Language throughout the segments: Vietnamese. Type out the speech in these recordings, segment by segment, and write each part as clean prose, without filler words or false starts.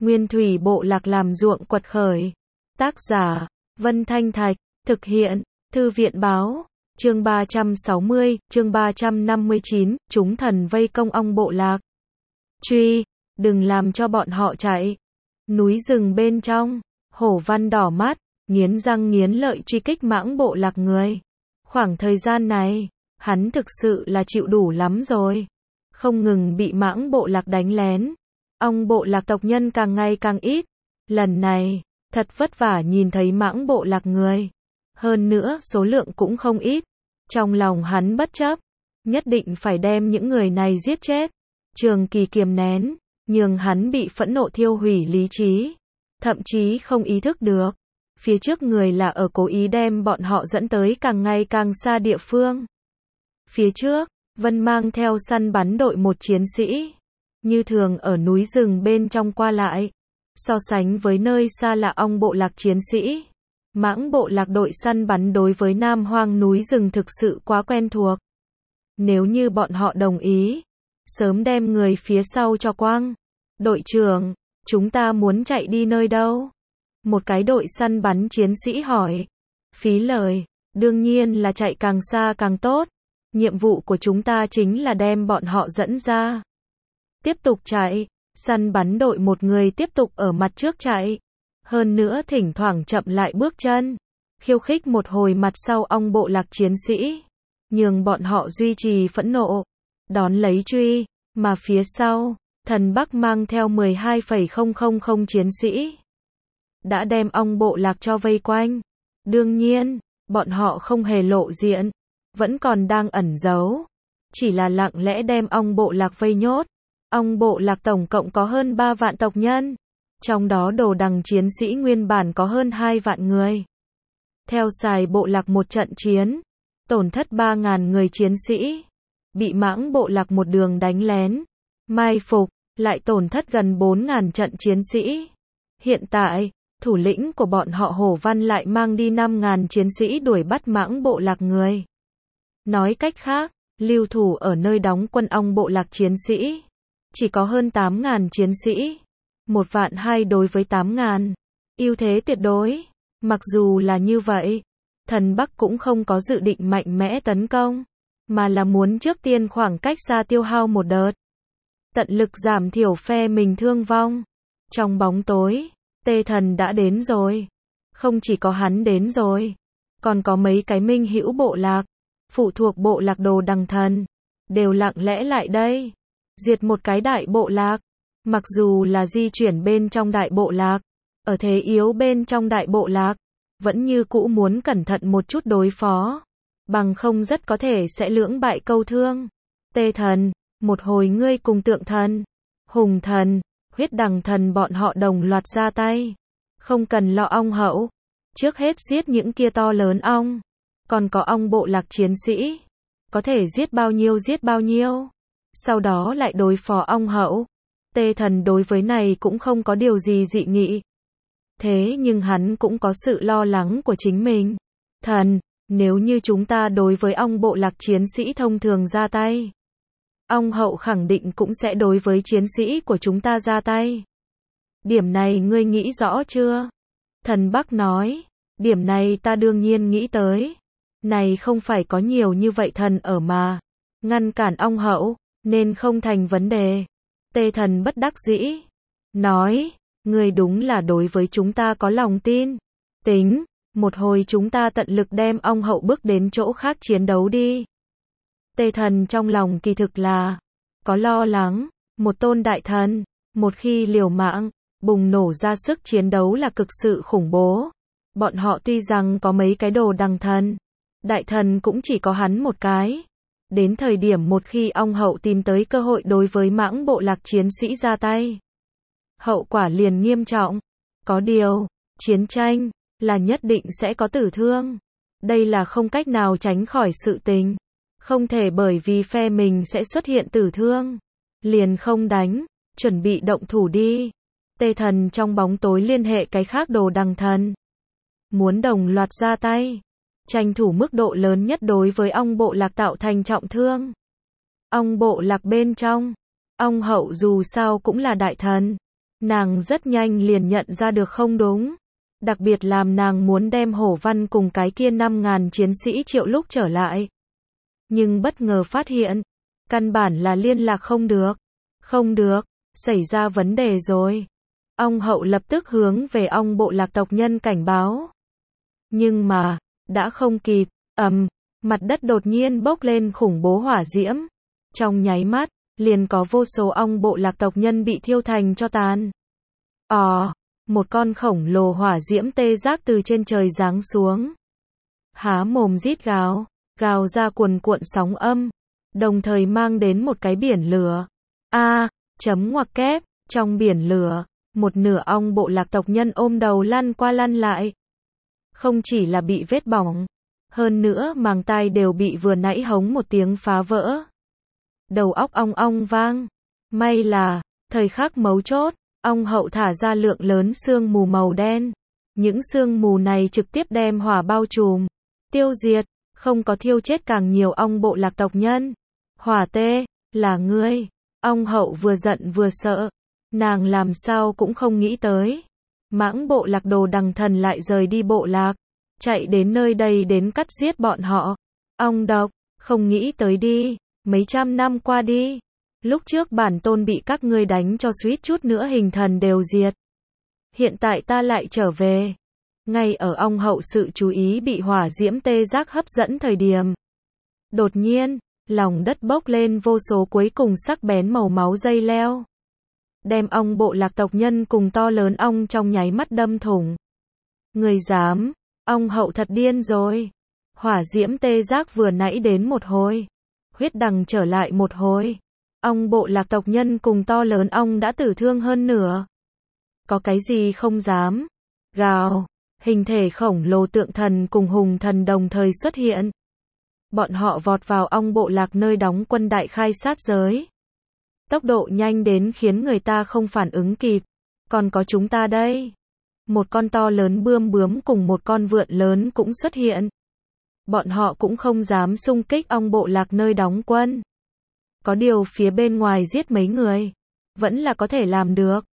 Nguyên thủy bộ lạc làm ruộng quật khởi. Tác giả, Vân Thanh Thạch, thực hiện, Thư viện báo, chương 360, chương 359, chúng thần vây công ong bộ lạc. Truy, đừng làm cho bọn họ chạy. Núi rừng bên trong, Hổ Văn đỏ mắt, nghiến răng nghiến lợi truy kích mãng bộ lạc người. Khoảng thời gian này, hắn thực sự là chịu đủ lắm rồi. Không ngừng bị mãng bộ lạc đánh lén. Ong bộ lạc tộc nhân càng ngày càng ít. Lần này, thật vất vả nhìn thấy mãng bộ lạc người. Hơn nữa, số lượng cũng không ít. Trong lòng hắn bất chấp, nhất định phải đem những người này giết chết. Trường Kỳ kiềm nén, nhường hắn bị phẫn nộ thiêu hủy lý trí. Thậm chí không ý thức được. Phía trước người là ở cố ý đem bọn họ dẫn tới càng ngày càng xa địa phương. Phía trước, Vân mang theo săn bắn đội một chiến sĩ. Như thường ở núi rừng bên trong qua lại. So sánh với nơi xa lạ ong bộ lạc chiến sĩ. Mãng bộ lạc đội săn bắn đối với Nam Hoang núi rừng thực sự quá quen thuộc. Nếu như bọn họ đồng ý, sớm đem người phía sau cho quăng. Đội trưởng, chúng ta muốn chạy đi nơi đâu? Một cái đội săn bắn chiến sĩ hỏi. Phí lời, đương nhiên là chạy càng xa càng tốt. Nhiệm vụ của chúng ta chính là đem bọn họ dẫn ra. Tiếp tục chạy, săn bắn đội một người tiếp tục ở mặt trước chạy. Hơn nữa thỉnh thoảng chậm lại bước chân. Khiêu khích một hồi mặt sau ong bộ lạc chiến sĩ. Nhường bọn họ duy trì phẫn nộ. Đón lấy truy, mà phía sau, Thần Bắc mang theo 12,000 chiến sĩ. Đã đem ong bộ lạc cho vây quanh. Đương nhiên, bọn họ không hề lộ diện. Vẫn còn đang ẩn giấu. Chỉ là lặng lẽ đem ong bộ lạc vây nhốt. Ong bộ lạc tổng cộng có hơn 3 vạn tộc nhân. Trong đó đồ đằng chiến sĩ nguyên bản có hơn 2 vạn người. Theo xài bộ lạc một trận chiến, tổn thất 3.000 người chiến sĩ. Bị mãng bộ lạc một đường đánh lén, mai phục, lại tổn thất gần 4.000 trận chiến sĩ. Hiện tại, thủ lĩnh của bọn họ Hổ Văn lại mang đi 5.000 chiến sĩ đuổi bắt mãng bộ lạc người. Nói cách khác, lưu thủ ở nơi đóng quân ong bộ lạc chiến sĩ chỉ có hơn 8.000 chiến sĩ. 1.200.000 đối với 8.000. Ưu thế tuyệt đối. Mặc dù là như vậy, Thần Bắc cũng không có dự định mạnh mẽ tấn công, mà là muốn trước tiên khoảng cách xa tiêu hao một đợt. Tận lực giảm thiểu phe mình thương vong. Trong bóng tối, Tê Thần đã đến rồi. Không chỉ có hắn đến rồi, còn có mấy cái minh hữu bộ lạc, phụ thuộc bộ lạc Đồ Đằng Thần, đều lặng lẽ lại đây. Diệt một cái đại bộ lạc. Mặc dù là di chuyển bên trong đại bộ lạc, ở thế yếu bên trong đại bộ lạc, vẫn như cũ muốn cẩn thận một chút đối phó. Bằng không rất có thể sẽ lưỡng bại câu thương. Tê Thần, một hồi ngươi cùng Tượng Thần, Hùng Thần, Huyết Đằng Thần bọn họ đồng loạt ra tay. Không cần lo ong hậu. Trước hết giết những kia to lớn ong. Còn có ong bộ lạc chiến sĩ. Có thể giết bao nhiêu. Sau đó lại đối phó ong hậu. Tê Thần đối với này cũng không có điều gì dị nghị. Thế nhưng hắn cũng có sự lo lắng của chính mình. Thần, nếu như chúng ta đối với ong bộ lạc chiến sĩ thông thường ra tay, ong hậu khẳng định cũng sẽ đối với chiến sĩ của chúng ta ra tay. Điểm này ngươi nghĩ rõ chưa? Thần Bắc nói, điểm này ta đương nhiên nghĩ tới. Này không phải có nhiều như vậy thần ở mà. Ngăn cản ong hậu, nên không thành vấn đề. Tê Thần bất đắc dĩ. Nói, ngươi đúng là đối với chúng ta có lòng tin. Tính, một hồi chúng ta tận lực đem ong hậu bước đến chỗ khác chiến đấu đi. Tê Thần trong lòng kỳ thực là có lo lắng. Một tôn đại thần, một khi liều mạng, bùng nổ ra sức chiến đấu là cực sự khủng bố. Bọn họ tuy rằng có mấy cái Đồ Đằng Thần, đại thần cũng chỉ có hắn một cái. Đến thời điểm một khi ong hậu tìm tới cơ hội đối với mãng bộ lạc chiến sĩ ra tay, hậu quả liền nghiêm trọng. Có điều, chiến tranh là nhất định sẽ có tử thương. Đây là không cách nào tránh khỏi sự tình. Không thể bởi vì phe mình sẽ xuất hiện tử thương, liền không đánh, chuẩn bị động thủ đi. Tê Thần trong bóng tối liên hệ cái khác Đồ Đằng Thần. Muốn đồng loạt ra tay. Tranh thủ mức độ lớn nhất đối với ong bộ lạc tạo thành trọng thương. Ong bộ lạc bên trong, ong hậu dù sao cũng là đại thần. Nàng rất nhanh liền nhận ra được không đúng. Đặc biệt làm nàng muốn đem Hổ Văn cùng cái kia 5.000 chiến sĩ Triệu Lúc trở lại. Nhưng bất ngờ phát hiện, căn bản là liên lạc không được. Không được, xảy ra vấn đề rồi. Ong Hậu lập tức hướng về ong bộ lạc tộc nhân cảnh báo. Nhưng mà, đã không kịp, mặt đất đột nhiên bốc lên khủng bố hỏa diễm. Trong nháy mắt, liền có vô số ong bộ lạc tộc nhân bị thiêu thành tro tàn. Một con khổng lồ hỏa diễm tê giác từ trên trời giáng xuống. Há mồm rít gào, gào ra cuồn cuộn sóng âm, đồng thời mang đến một cái biển lửa. Chấm ngoặc kép, trong biển lửa, một nửa ong bộ lạc tộc nhân ôm đầu lăn qua lăn lại. Không chỉ là bị vết bỏng, hơn nữa màng tai đều bị vừa nãy hống một tiếng phá vỡ. Đầu óc ong ong vang. May là, thời khắc mấu chốt, ong hậu thả ra lượng lớn sương mù màu đen. Những sương mù này trực tiếp đem hỏa bao trùm, tiêu diệt, không có thiêu chết càng nhiều ong bộ lạc tộc nhân. Hỏa tê, là ngươi. Ong hậu vừa giận vừa sợ. Nàng làm sao cũng không nghĩ tới. Mãng bộ lạc Đồ Đằng Thần lại rời đi bộ lạc, chạy đến nơi đây đến cắt giết bọn họ. Ong độc, không nghĩ tới đi. Mấy trăm năm qua đi, lúc trước bản tôn bị các ngươi đánh cho suýt chút nữa hình thần đều diệt. Hiện tại ta lại trở về. Ngay ở ong hậu sự chú ý bị hỏa diễm tê giác hấp dẫn thời điểm. Đột nhiên, lòng đất bốc lên vô số cuối cùng sắc bén màu máu dây leo. Đem ong bộ lạc tộc nhân cùng to lớn ong trong nháy mắt đâm thủng. Người dám, ong hậu thật điên rồi. Hỏa diễm tê giác vừa nãy đến một hồi. Huyết đằng trở lại một hồi. Ong bộ lạc tộc nhân cùng to lớn ong đã tử thương hơn nửa. Có cái gì không dám? Gào, hình thể khổng lồ tượng thần cùng hùng thần đồng thời xuất hiện. Bọn họ vọt vào ong bộ lạc nơi đóng quân đại khai sát giới. Tốc độ nhanh đến khiến người ta không phản ứng kịp. Còn có chúng ta đây. Một con to lớn bươm bướm cùng một con vượn lớn cũng xuất hiện. Bọn họ cũng không dám xung kích ong bộ lạc nơi đóng quân. Có điều phía bên ngoài giết mấy người, vẫn là có thể làm được.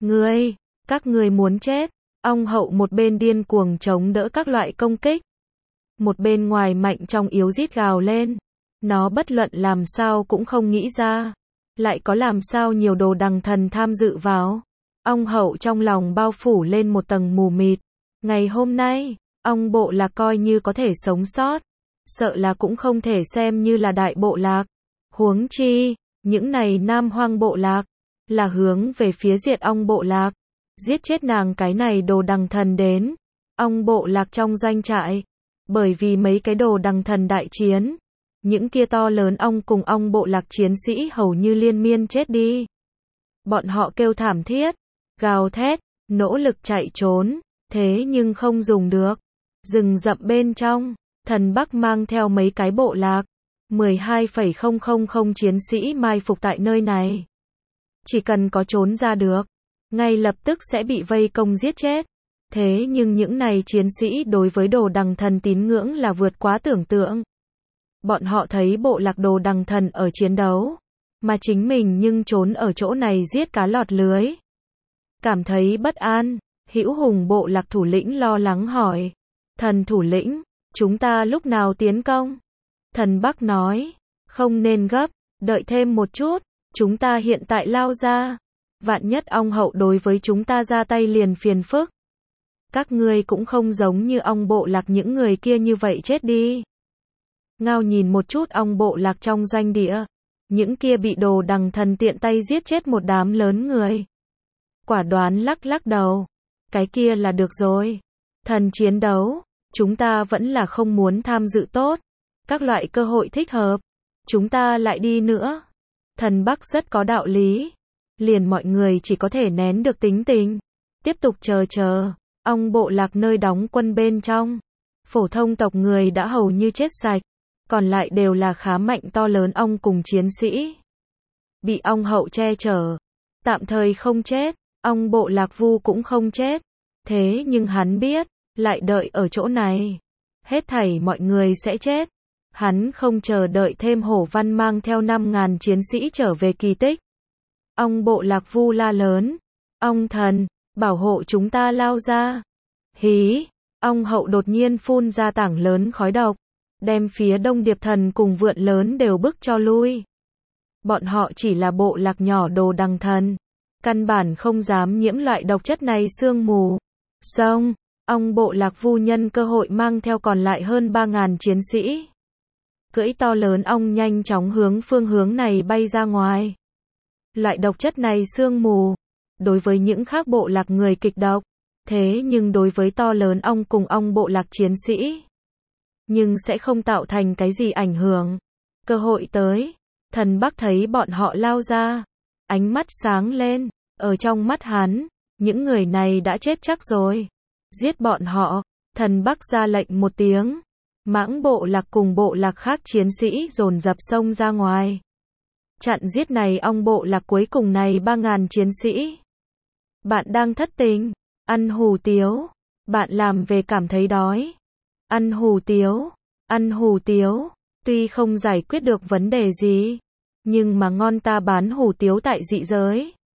Các ngươi muốn chết. Ong hậu một bên điên cuồng chống đỡ các loại công kích. Một bên ngoài mạnh trong yếu rít gào lên. Nó bất luận làm sao cũng không nghĩ ra. Lại có làm sao nhiều Đồ Đằng Thần tham dự vào. Ong hậu trong lòng bao phủ lên một tầng mù mịt. Ngày hôm nay, ong bộ lạc coi như có thể sống sót. Sợ là cũng không thể xem như là đại bộ lạc. Huống chi, những này nam hoang bộ lạc, là hướng về phía diệt ong bộ lạc. Giết chết nàng cái này Đồ Đằng Thần đến. Ong bộ lạc trong doanh trại. Bởi vì mấy cái Đồ Đằng Thần đại chiến. Những kia to lớn ong cùng ong bộ lạc chiến sĩ hầu như liên miên chết đi. Bọn họ kêu thảm thiết, gào thét, nỗ lực chạy trốn, thế nhưng không dùng được. Rừng rậm bên trong, Thần Bắc mang theo mấy cái bộ lạc, 12,000 chiến sĩ mai phục tại nơi này. Chỉ cần có trốn ra được, ngay lập tức sẽ bị vây công giết chết. Thế nhưng những này chiến sĩ đối với Đồ Đằng Thần tín ngưỡng là vượt quá tưởng tượng. Bọn họ thấy bộ lạc Đồ Đằng Thần ở chiến đấu, mà chính mình nhưng trốn ở chỗ này giết cá lọt lưới. Cảm thấy bất an, Hữu Hùng bộ lạc thủ lĩnh lo lắng hỏi. Thần thủ lĩnh, chúng ta lúc nào tiến công? Thần Bắc nói, không nên gấp, đợi thêm một chút, chúng ta hiện tại lao ra. Vạn nhất ong hậu đối với chúng ta ra tay liền phiền phức. Các ngươi cũng không giống như ong bộ lạc những người kia như vậy chết đi. Ngao nhìn một chút ong bộ lạc trong doanh địa. Những kia bị Đồ Đằng Thần tiện tay giết chết một đám lớn người. Quả đoán lắc lắc đầu. Cái kia là được rồi. Thần chiến đấu, chúng ta vẫn là không muốn tham dự tốt. Các loại cơ hội thích hợp, chúng ta lại đi nữa. Thần Bắc rất có đạo lý. Liền mọi người chỉ có thể nén được tính tình. Tiếp tục chờ. Ong bộ lạc nơi đóng quân bên trong. Phổ thông tộc người đã hầu như chết sạch. Còn lại đều là khá mạnh to lớn ong cùng chiến sĩ. Bị ong hậu che chở. Tạm thời không chết. Ong bộ lạc Vu cũng không chết. Thế nhưng hắn biết, lại đợi ở chỗ này. Hết thảy mọi người sẽ chết. Hắn không chờ đợi thêm Hổ Văn mang theo 5.000 chiến sĩ trở về kỳ tích. Ong bộ lạc Vu la lớn. Ong thần, bảo hộ chúng ta lao ra. Hí, ong hậu đột nhiên phun ra tảng lớn khói độc, đem phía Đông Điệp Thần cùng vượn lớn đều bức cho lui. Bọn họ chỉ là bộ lạc nhỏ đồ đằng thần, căn bản không dám nhiễm loại độc chất này sương mù. Xong, ong bộ lạc vu nhân cơ hội mang theo còn lại hơn 3.000 chiến sĩ. Cưỡi to lớn ong nhanh chóng hướng phương hướng này bay ra ngoài. Loại độc chất này sương mù, đối với những khác bộ lạc người kịch độc, thế nhưng đối với to lớn ong cùng ong bộ lạc chiến sĩ, nhưng sẽ không tạo thành cái gì ảnh hưởng. Cơ hội tới, thần Bắc thấy bọn họ lao ra, ánh mắt sáng lên, ở trong mắt hắn, những người này đã chết chắc rồi. Giết bọn họ, thần Bắc ra lệnh một tiếng, mãng bộ lạc cùng bộ lạc khác chiến sĩ dồn dập xông ra ngoài. Chặn giết này ong bộ lạc cuối cùng này 3.000 chiến sĩ. Bạn đang thất tình, ăn hủ tiếu, bạn làm về cảm thấy đói. Ăn hủ tiếu, tuy không giải quyết được vấn đề gì, nhưng mà ngon ta bán hủ tiếu tại dị giới.